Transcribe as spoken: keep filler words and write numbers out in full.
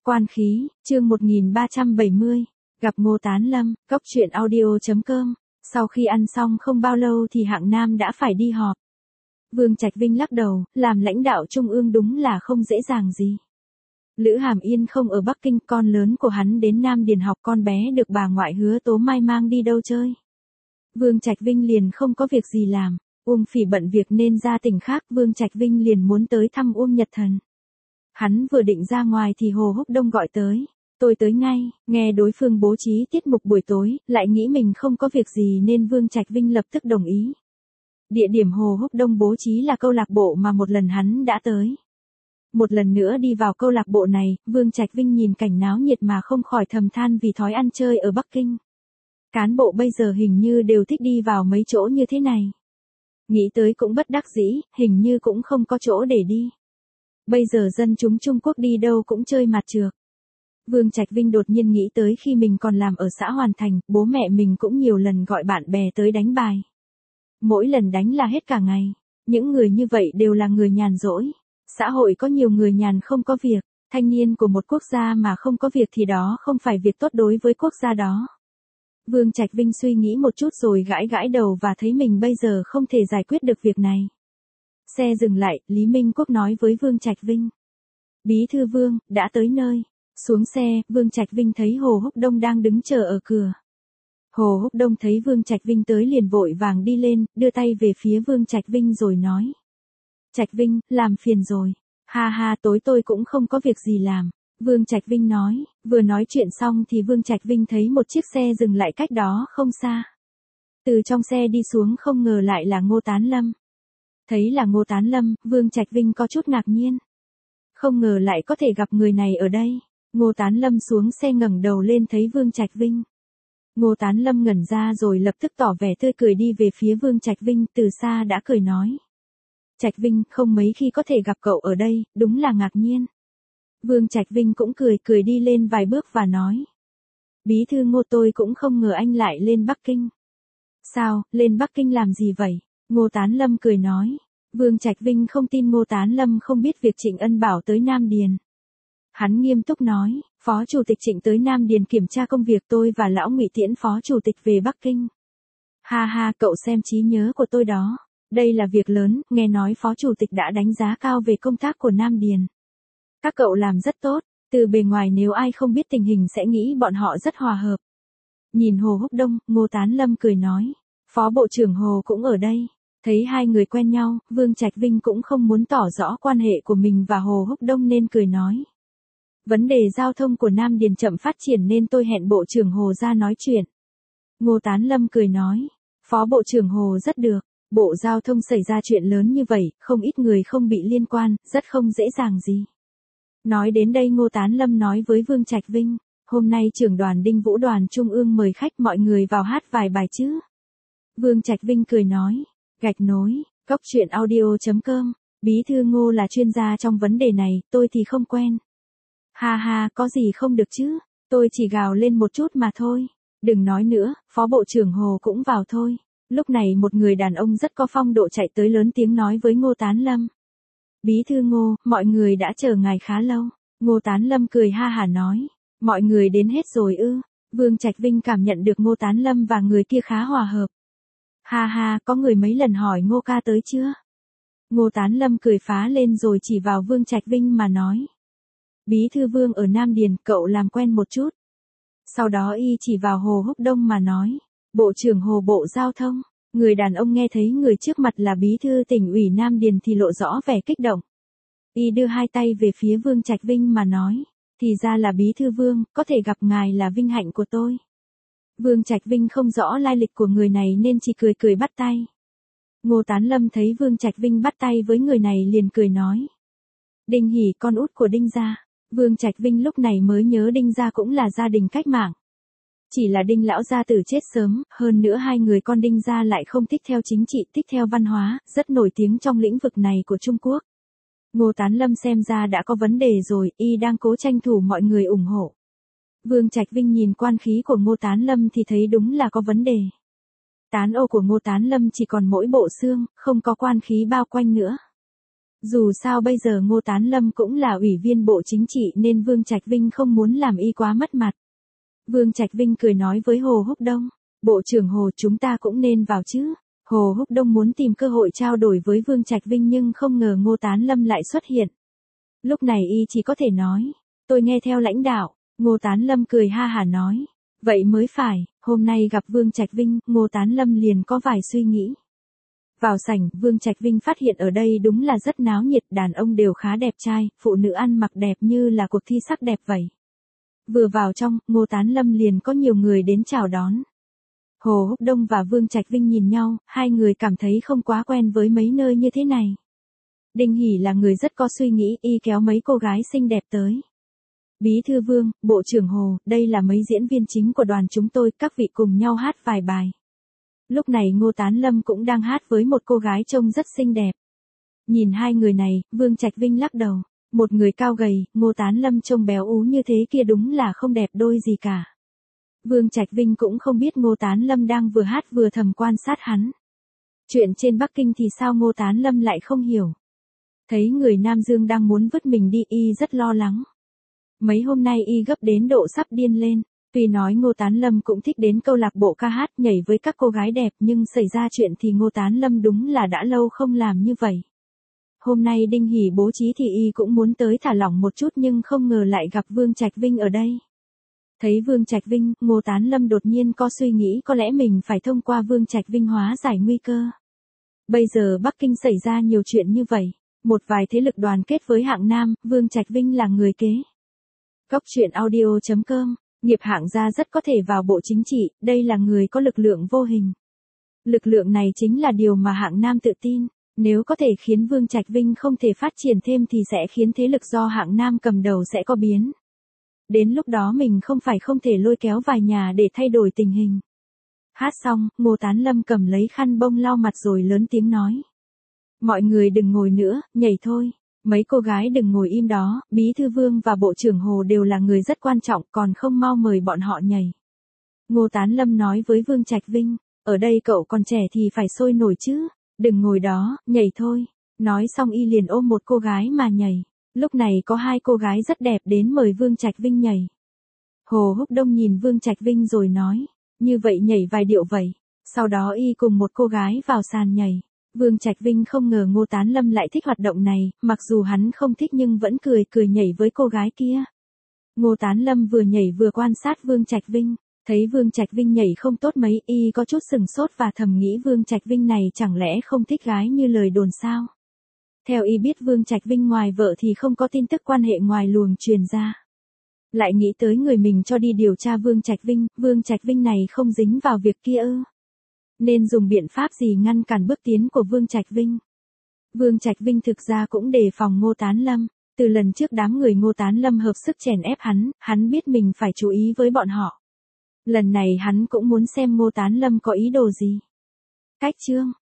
Quan khí, chương một nghìn ba trăm bảy mươi, gặp Ngô Tán Lâm, cốc truyện audio chấm com. Sau khi ăn xong không bao lâu thì Hạng Nam đã phải đi họp. Vương Trạch Vinh lắc đầu, làm lãnh đạo trung ương đúng là không dễ dàng gì. Lữ Hàm Yên không ở Bắc Kinh, con lớn của hắn đến Nam Điền học, con bé được bà ngoại Hứa Tố Mai mang đi đâu chơi. Vương Trạch Vinh liền không có việc gì làm. Uông Phỉ bận việc nên ra tỉnh khác, Vương Trạch Vinh liền muốn tới thăm Uông Nhật Thần. Hắn vừa định ra ngoài thì Hồ Húc Đông gọi tới. Tôi tới ngay, nghe đối phương bố trí tiết mục buổi tối, lại nghĩ mình không có việc gì nên Vương Trạch Vinh lập tức đồng ý. Địa điểm Hồ Húc Đông bố trí là câu lạc bộ mà một lần hắn đã tới. Một lần nữa đi vào câu lạc bộ này, Vương Trạch Vinh nhìn cảnh náo nhiệt mà không khỏi thầm than vì thói ăn chơi ở Bắc Kinh. Cán bộ bây giờ hình như đều thích đi vào mấy chỗ như thế này. Nghĩ tới cũng bất đắc dĩ, hình như cũng không có chỗ để đi. Bây giờ dân chúng Trung Quốc đi đâu cũng chơi mặt trược. Vương Trạch Vinh đột nhiên nghĩ tới khi mình còn làm ở xã Hoàn Thành, bố mẹ mình cũng nhiều lần gọi bạn bè tới đánh bài. Mỗi lần đánh là hết cả ngày. Những người như vậy đều là người nhàn rỗi. Xã hội có nhiều người nhàn không có việc. Thanh niên của một quốc gia mà không có việc thì đó không phải việc tốt đối với quốc gia đó. Vương Trạch Vinh suy nghĩ một chút rồi gãi gãi đầu và thấy mình bây giờ không thể giải quyết được việc này. Xe dừng lại, Lý Minh Quốc nói với Vương Trạch Vinh. Bí thư Vương, đã tới nơi. Xuống xe, Vương Trạch Vinh thấy Hồ Húc Đông đang đứng chờ ở cửa. Hồ Húc Đông thấy Vương Trạch Vinh tới liền vội vàng đi lên, đưa tay về phía Vương Trạch Vinh rồi nói. Trạch Vinh, làm phiền rồi. Ha ha, tối tôi cũng không có việc gì làm. Vương Trạch Vinh nói, vừa nói chuyện xong thì Vương Trạch Vinh thấy một chiếc xe dừng lại cách đó không xa. Từ trong xe đi xuống không ngờ lại là Ngô Tán Lâm. Thấy là Ngô Tán Lâm, Vương Trạch Vinh có chút ngạc nhiên. Không ngờ lại có thể gặp người này ở đây. Ngô Tán Lâm xuống xe ngẩng đầu lên thấy Vương Trạch Vinh. Ngô Tán Lâm ngẩn ra rồi lập tức tỏ vẻ tươi cười đi về phía Vương Trạch Vinh, từ xa đã cười nói. Trạch Vinh, không mấy khi có thể gặp cậu ở đây, đúng là ngạc nhiên. Vương Trạch Vinh cũng cười cười đi lên vài bước và nói. Bí thư Ngô, tôi cũng không ngờ anh lại lên Bắc Kinh. Sao, lên Bắc Kinh làm gì vậy? Ngô Tán Lâm cười nói. Vương Trạch Vinh không tin Ngô Tán Lâm không biết việc Trịnh Ân Bảo tới Nam Điền. Hắn nghiêm túc nói, Phó Chủ tịch Trịnh tới Nam Điền kiểm tra công việc, tôi và Lão Ngụy tiễn Phó Chủ tịch về Bắc Kinh. Ha ha, cậu xem trí nhớ của tôi đó. Đây là việc lớn, nghe nói Phó Chủ tịch đã đánh giá cao về công tác của Nam Điền. Các cậu làm rất tốt, từ bề ngoài nếu ai không biết tình hình sẽ nghĩ bọn họ rất hòa hợp. Nhìn Hồ Húc Đông, Ngô Tán Lâm cười nói, Phó Bộ trưởng Hồ cũng ở đây. Thấy hai người quen nhau, Vương Trạch Vinh cũng không muốn tỏ rõ quan hệ của mình và Hồ Húc Đông nên cười nói. Vấn đề giao thông của Nam Điền chậm phát triển nên tôi hẹn Bộ trưởng Hồ ra nói chuyện. Ngô Tán Lâm cười nói, Phó Bộ trưởng Hồ rất được, Bộ Giao thông xảy ra chuyện lớn như vậy, không ít người không bị liên quan, rất không dễ dàng gì. Nói đến đây Ngô Tán Lâm nói với Vương Trạch Vinh, hôm nay trưởng đoàn Đinh Vũ đoàn Trung ương mời khách mọi người vào hát vài bài chứ. Vương Trạch Vinh cười nói, gạch nối, cốc truyện audio chấm com, Bí thư Ngô là chuyên gia trong vấn đề này, tôi thì không quen. Ha ha, có gì không được chứ, tôi chỉ gào lên một chút mà thôi. Đừng nói nữa, Phó Bộ trưởng Hồ cũng vào thôi. Lúc này một người đàn ông rất có phong độ chạy tới lớn tiếng nói với Ngô Tán Lâm. Bí thư Ngô, mọi người đã chờ ngài khá lâu. Ngô Tán Lâm cười ha hả nói, mọi người đến hết rồi ư. Vương Trạch Vinh cảm nhận được Ngô Tán Lâm và người kia khá hòa hợp. Ha ha, có người mấy lần hỏi Ngô ca tới chưa? Ngô Tán Lâm cười phá lên rồi chỉ vào Vương Trạch Vinh mà nói. Bí thư Vương ở Nam Điền, cậu làm quen một chút. Sau đó y chỉ vào Hồ Húc Đông mà nói, Bộ trưởng Hồ Bộ Giao thông. Người đàn ông nghe thấy người trước mặt là Bí thư tỉnh ủy Nam Điền thì lộ rõ vẻ kích động. Y đưa hai tay về phía Vương Trạch Vinh mà nói, thì ra là Bí thư Vương, có thể gặp ngài là vinh hạnh của tôi. Vương Trạch Vinh không rõ lai lịch của người này nên chỉ cười cười bắt tay. Ngô Tán Lâm thấy Vương Trạch Vinh bắt tay với người này liền cười nói. Đinh Hỷ, con út của Đinh gia. Vương Trạch Vinh lúc này mới nhớ Đinh gia cũng là gia đình cách mạng. Chỉ là Đinh lão gia tử chết sớm, hơn nữa hai người con Đinh gia lại không thích theo chính trị, thích theo văn hóa, rất nổi tiếng trong lĩnh vực này của Trung Quốc. Ngô Tán Lâm xem ra đã có vấn đề rồi, y đang cố tranh thủ mọi người ủng hộ. Vương Trạch Vinh nhìn quan khí của Ngô Tán Lâm thì thấy đúng là có vấn đề. Tán ô của Ngô Tán Lâm chỉ còn mỗi bộ xương, không có quan khí bao quanh nữa. Dù sao bây giờ Ngô Tán Lâm cũng là ủy viên Bộ Chính trị nên Vương Trạch Vinh không muốn làm y quá mất mặt. Vương Trạch Vinh cười nói với Hồ Húc Đông, Bộ trưởng Hồ chúng ta cũng nên vào chứ. Hồ Húc Đông muốn tìm cơ hội trao đổi với Vương Trạch Vinh nhưng không ngờ Ngô Tán Lâm lại xuất hiện. Lúc này y chỉ có thể nói, tôi nghe theo lãnh đạo. Ngô Tán Lâm cười ha hả nói, vậy mới phải, hôm nay gặp Vương Trạch Vinh, Ngô Tán Lâm liền có vài suy nghĩ. Vào sảnh, Vương Trạch Vinh phát hiện ở đây đúng là rất náo nhiệt, đàn ông đều khá đẹp trai, phụ nữ ăn mặc đẹp như là cuộc thi sắc đẹp vậy. Vừa vào trong, Ngô Tán Lâm liền có nhiều người đến chào đón. Hồ Húc Đông và Vương Trạch Vinh nhìn nhau, hai người cảm thấy không quá quen với mấy nơi như thế này. Đinh Hỷ là người rất có suy nghĩ, y kéo mấy cô gái xinh đẹp tới. Bí thư Vương, Bộ trưởng Hồ, đây là mấy diễn viên chính của đoàn chúng tôi, các vị cùng nhau hát vài bài. Lúc này Ngô Tán Lâm cũng đang hát với một cô gái trông rất xinh đẹp. Nhìn hai người này, Vương Trạch Vinh lắc đầu. Một người cao gầy, Ngô Tán Lâm trông béo ú như thế kia đúng là không đẹp đôi gì cả. Vương Trạch Vinh cũng không biết Ngô Tán Lâm đang vừa hát vừa thầm quan sát hắn. Chuyện trên Bắc Kinh thì sao Ngô Tán Lâm lại không hiểu. Thấy người Nam Dương đang muốn vứt mình đi y rất lo lắng. Mấy hôm nay y gấp đến độ sắp điên lên. Tuy nói Ngô Tán Lâm cũng thích đến câu lạc bộ ca hát nhảy với các cô gái đẹp nhưng xảy ra chuyện thì Ngô Tán Lâm đúng là đã lâu không làm như vậy. Hôm nay Đinh Hỷ bố trí thì y cũng muốn tới thả lỏng một chút nhưng không ngờ lại gặp Vương Trạch Vinh ở đây. Thấy Vương Trạch Vinh, Ngô Tán Lâm đột nhiên có suy nghĩ có lẽ mình phải thông qua Vương Trạch Vinh hóa giải nguy cơ. Bây giờ Bắc Kinh xảy ra nhiều chuyện như vậy, một vài thế lực đoàn kết với hạng Nam, Vương Trạch Vinh là người kế. Góc truyện audio chấm com, nghiệp hạng gia rất có thể vào Bộ Chính trị, đây là người có lực lượng vô hình. Lực lượng này chính là điều mà hạng Nam tự tin, nếu có thể khiến Vương Trạch Vinh không thể phát triển thêm thì sẽ khiến thế lực do hạng Nam cầm đầu sẽ có biến. Đến lúc đó mình không phải không thể lôi kéo vài nhà để thay đổi tình hình. Hát xong, Ngô Tán Lâm cầm lấy khăn bông lau mặt rồi lớn tiếng nói. Mọi người đừng ngồi nữa, nhảy thôi. Mấy cô gái đừng ngồi im đó, Bí thư Vương và Bộ trưởng Hồ đều là người rất quan trọng còn không mau mời bọn họ nhảy. Ngô Tán Lâm nói với Vương Trạch Vinh, ở đây cậu còn trẻ thì phải sôi nổi chứ, đừng ngồi đó, nhảy thôi. Nói xong y liền ôm một cô gái mà nhảy. Lúc này có hai cô gái rất đẹp đến mời Vương Trạch Vinh nhảy. Hồ Húc Đông nhìn Vương Trạch Vinh rồi nói, như vậy nhảy vài điệu vậy. Sau đó y cùng một cô gái vào sàn nhảy. Vương Trạch Vinh không ngờ Ngô Tán Lâm lại thích hoạt động này, mặc dù hắn không thích nhưng vẫn cười cười nhảy với cô gái kia. Ngô Tán Lâm vừa nhảy vừa quan sát Vương Trạch Vinh, thấy Vương Trạch Vinh nhảy không tốt mấy, y có chút sừng sốt và thầm nghĩ Vương Trạch Vinh này chẳng lẽ không thích gái như lời đồn sao? Theo y biết Vương Trạch Vinh ngoài vợ thì không có tin tức quan hệ ngoài luồng truyền ra. Lại nghĩ tới người mình cho đi điều tra Vương Trạch Vinh, Vương Trạch Vinh này không dính vào việc kia ư? Nên dùng biện pháp gì ngăn cản bước tiến của Vương Trạch Vinh? Vương Trạch Vinh thực ra cũng đề phòng Ngô Tán Lâm, từ lần trước đám người Ngô Tán Lâm hợp sức chèn ép hắn, hắn biết mình phải chú ý với bọn họ. Lần này hắn cũng muốn xem Ngô Tán Lâm có ý đồ gì. Cách chương